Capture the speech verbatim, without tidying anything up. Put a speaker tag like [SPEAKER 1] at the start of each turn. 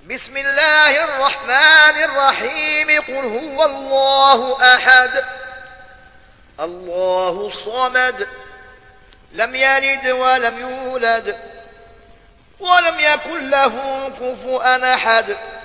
[SPEAKER 1] بسم الله الرحمن الرحيم. قل هو الله أحد الله الصمد لم يلد ولم يولد ولم يكن له كفوا أحد.